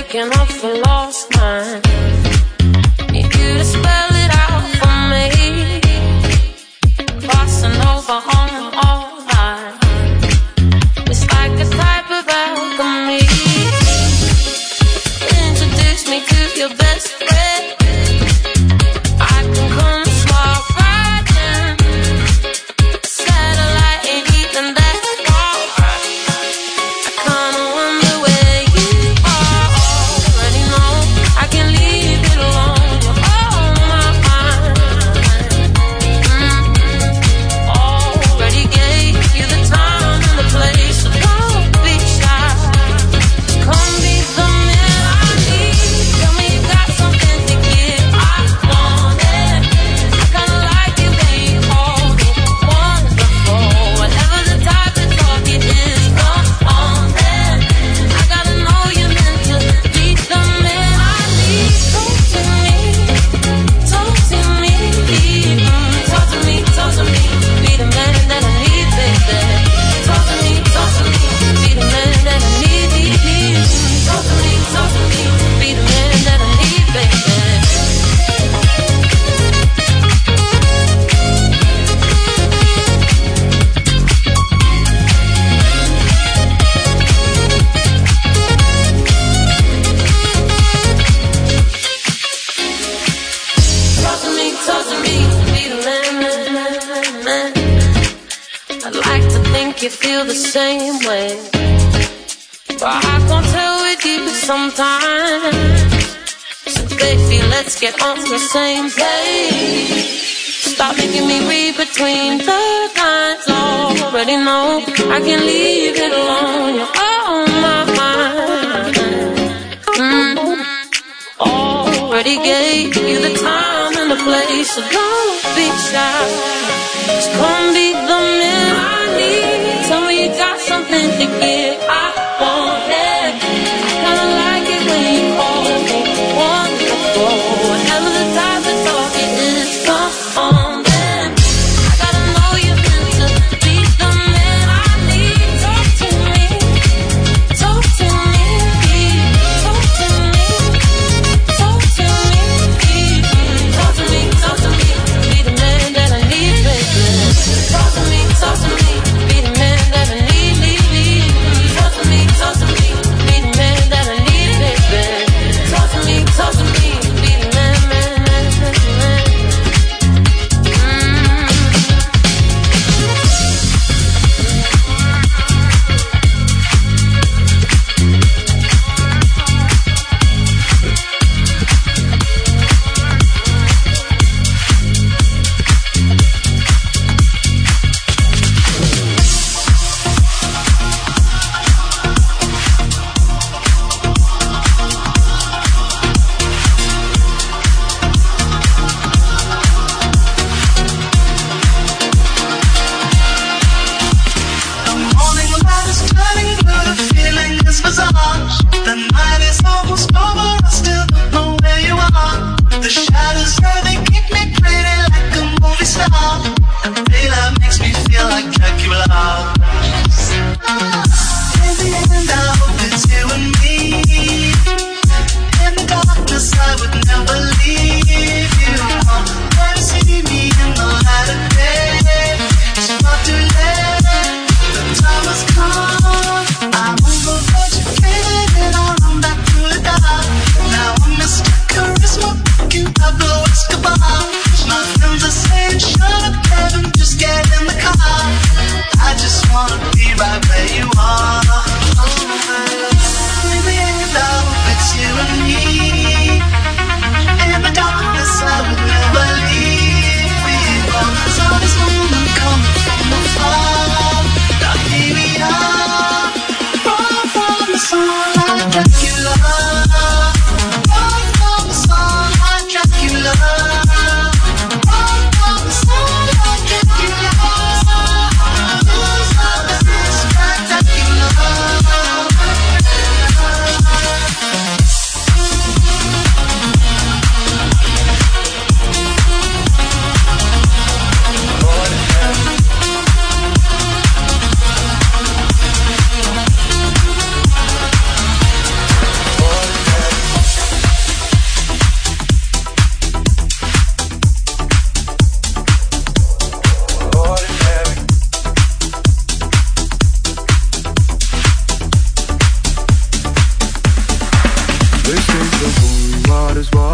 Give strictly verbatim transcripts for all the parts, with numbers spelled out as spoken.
making up for lost time. Need you to spell it out for me. Crossing over on all lines. It's like a type of alchemy. Introduce me to your best friend. I can come smart right in. Satellite ain't even that far. I kinda wonder where you are. Already know I can leave it alone. You're on my mind. Mm-hmm. Already gave you the time and the place, so don't be shy. Come be the man I need. Tell me you got something to give. I want it. I kinda like it when you hold it. Wonderful. Whatever the type of talk it is, come on then. I gotta know you're meant to be the man I need. Talk to me, talk to me, mm, talk to me, talk to me. Be the man that I need, baby. Talk to me, talk to me. Be the man that I need, need, need. Talk to me, talk to me. Be the man that I need, baby. Talk to me, talk to me, be the man, man, man, man. I'd like to think you feel the same way, but I can't tell with you sometimes. So baby, let's get on the same page. Stop making me read between the lines. Already know I can leave it alone. You're on my mind. Mm-hmm. Already gave you the time and the place, so don't be shy. Just come be the man I need. Tell me you got something to give. I want it. I kinda like it when you call me wonderful. Whatever the type of talk it is, come on then. I gotta know you're meant to be the man I need. Talk to me, talk to me, talk to me. Talk to me, talk to me, talk to me. Be the man that I need, baby.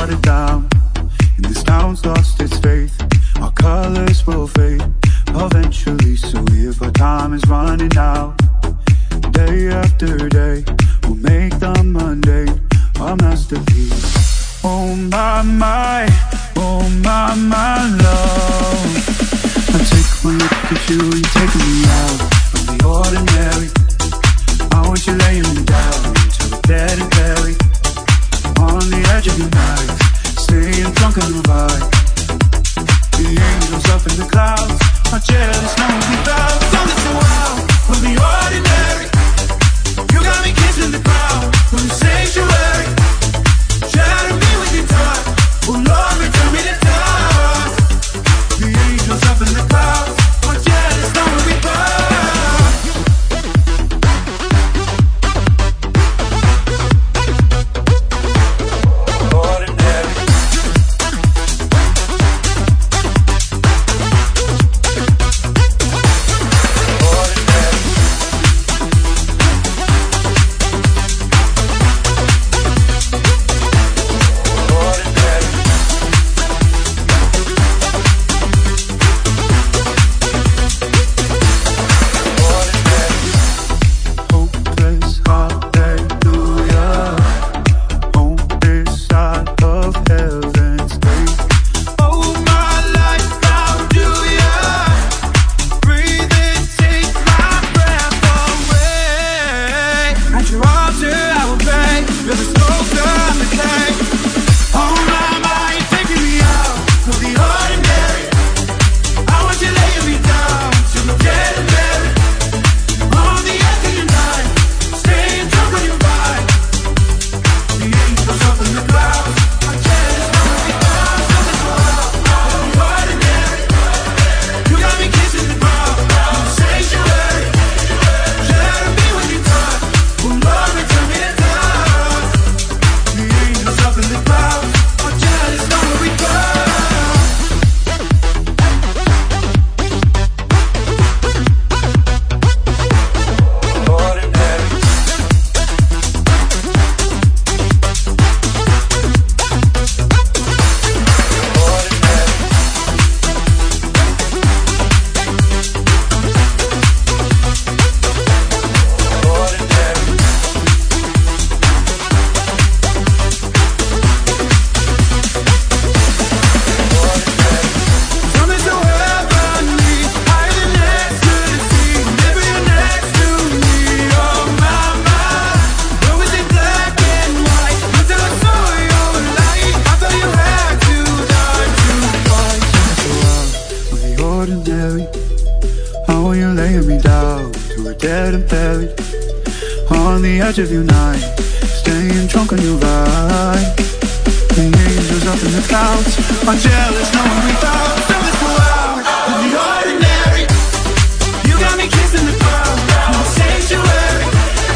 watered down, and this town's lost its faith. Our colors will fade eventually, so if our time is running out, day after day, we'll make the mundane our masterpiece. Oh my, my, oh my, my love. I take one look at you, you're taking me out of the ordinary. I want you laying me down to a dead and buried on the edge of your night, staying drunk on the vibe. The angels up in the clouds are jealous, no one without. Don't listen wild from the ordinary. You got me kissing the crowd from the sanctuary. Shatter me with your touch. Oh Lord, return me to dust. The angels up in the clouds are jealous, no one without. Of your night, staying drunk on your vibe. The angels up in the clouds are jealous, no one without. So let's go out with the ordinary. You got me kissing the crowd in the sanctuary.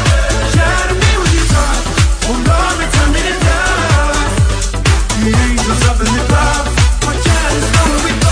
Shatter me with your touch. Oh Lord, return me to dust. The angels up in the clouds are jealous, no one without.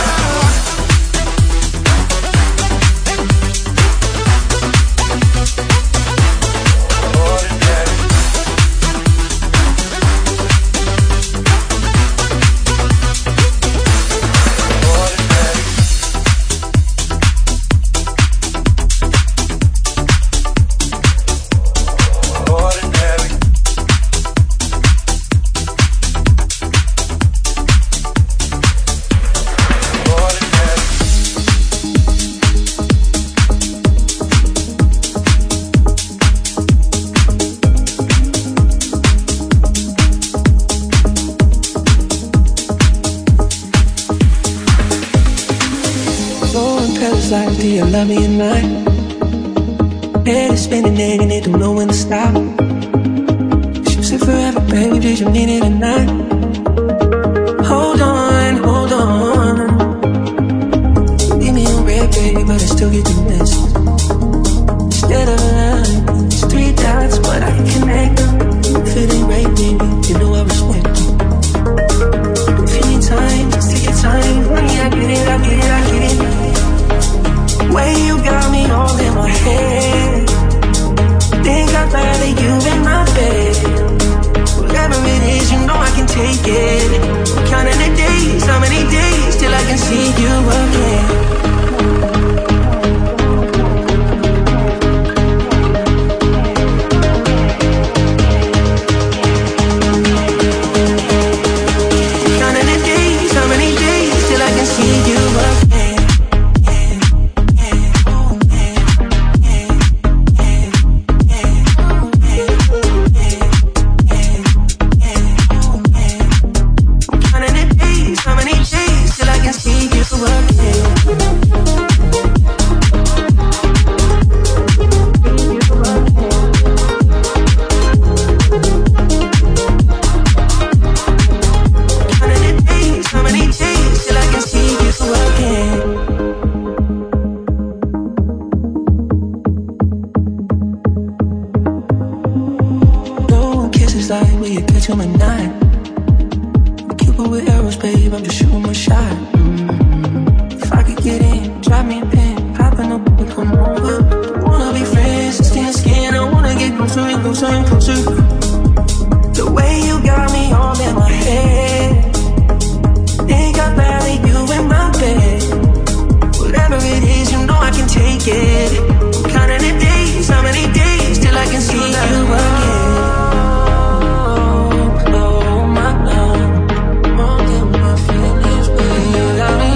Do you love me at night? Head is spinning and it don't know when to stop. You say forever, baby, did you mean it or not? Hold on, hold on. Leave me on red, baby, but I still get the message. Instead of line, it's three dots, but I can connect them. If it ain't right, baby, you know I respect it. If you need time, just take your time. Honey, I get it, I get it, I get it. Way you got me all in my head. Think I'd rather you in my bed. Whatever it is, you know I can take is like, will you catch him at night? Cupid with arrows, babe, I'm just shooting my shot. Mm-hmm. If I could get in, drop me a pin, popping up and come over. Don't wanna be friends, skin skin, I wanna get closer and closer and closer. The way you got me all in my head, think I'd rather you in my bed. Whatever it is, you know I can take it. I'm counting the days, how many days till I can see you again. Oh my love, more than my feelings, baby. You got me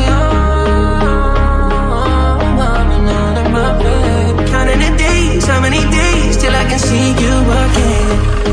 all, I'm out of my bed. Counting the days, how many days till I can see you again.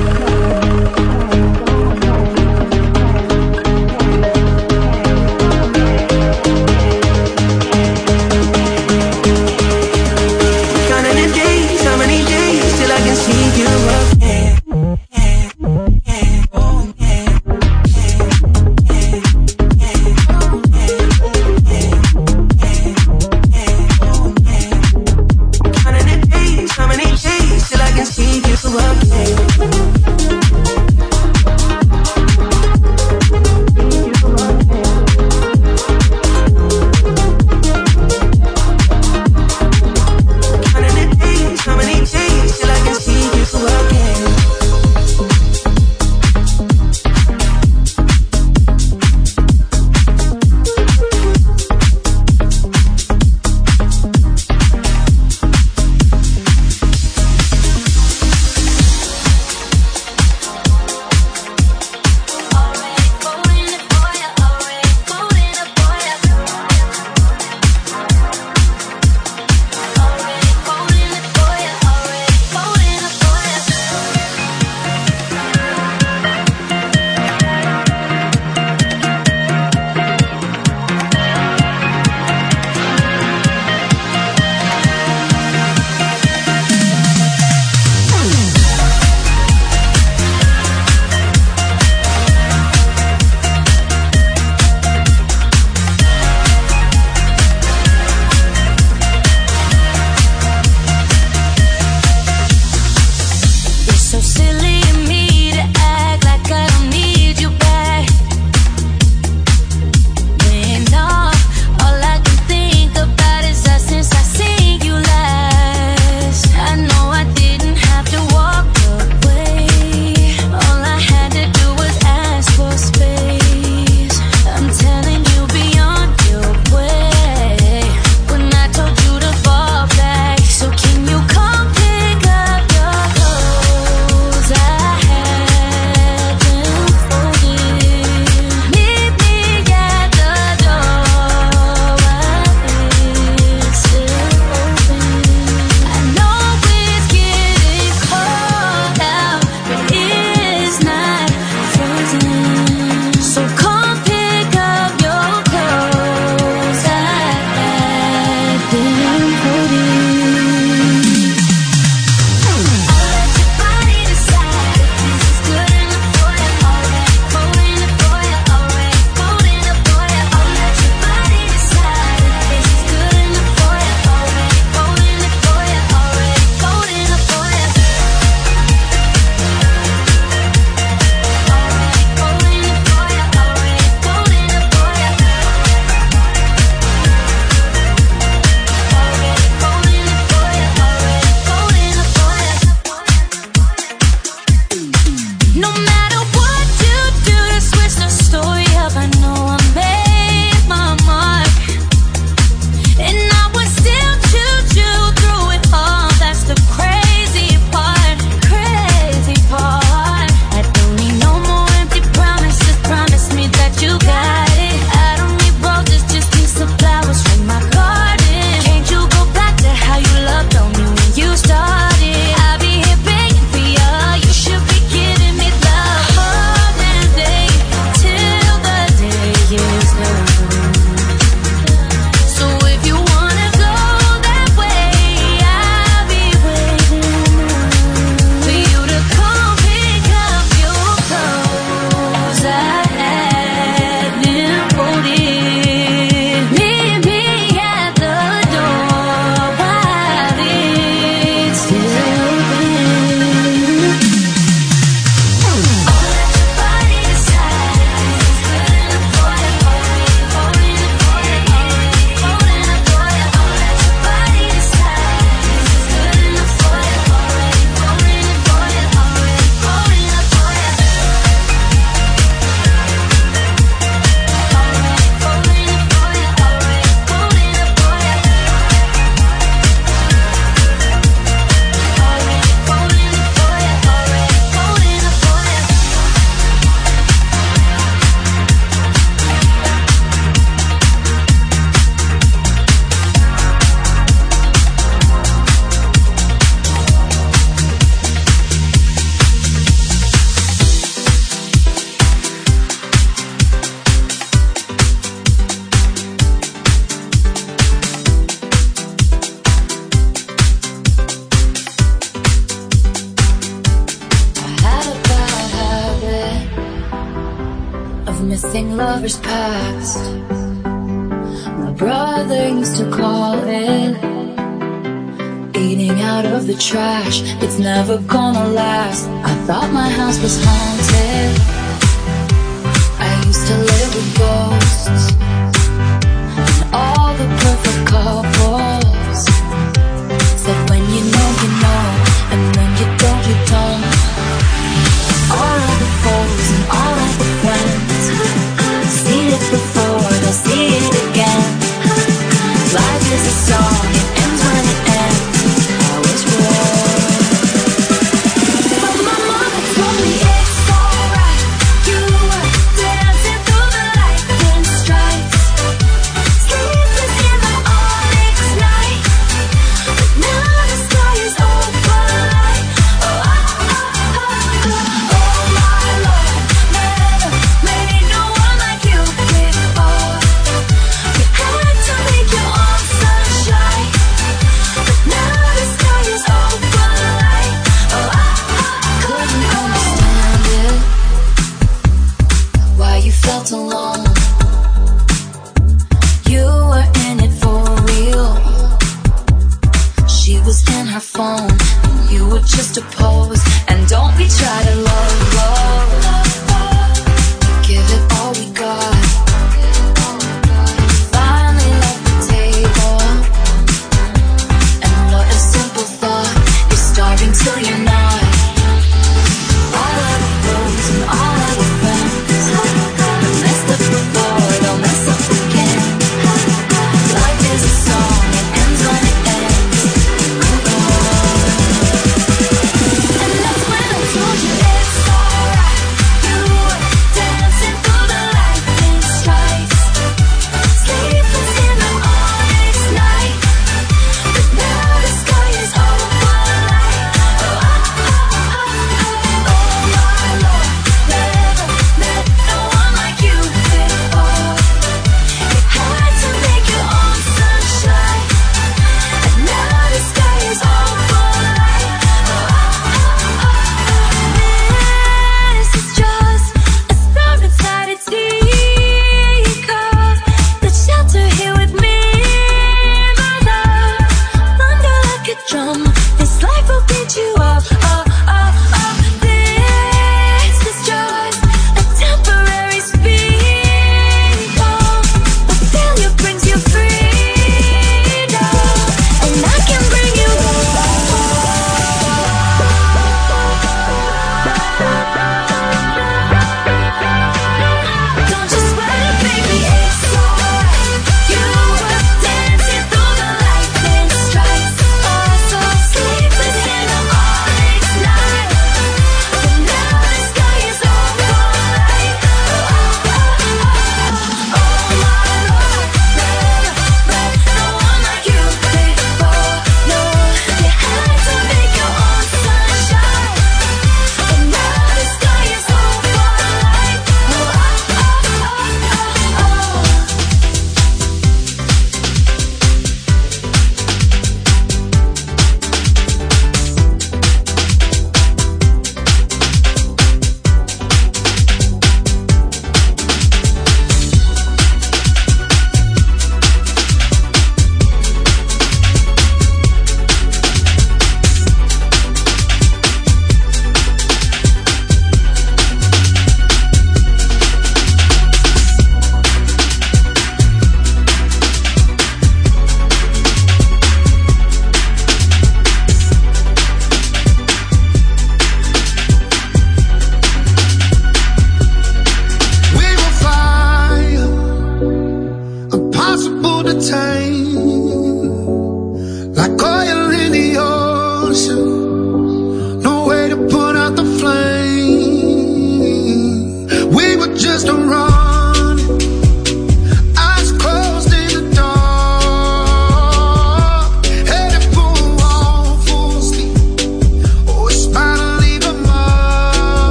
missing lovers past. My brother used to call it eating out of the trash. It's never gonna last. I thought my house was haunted. I used to live with ghosts and all the perfect couples. Said when you know, you know, and when you don't, you don't.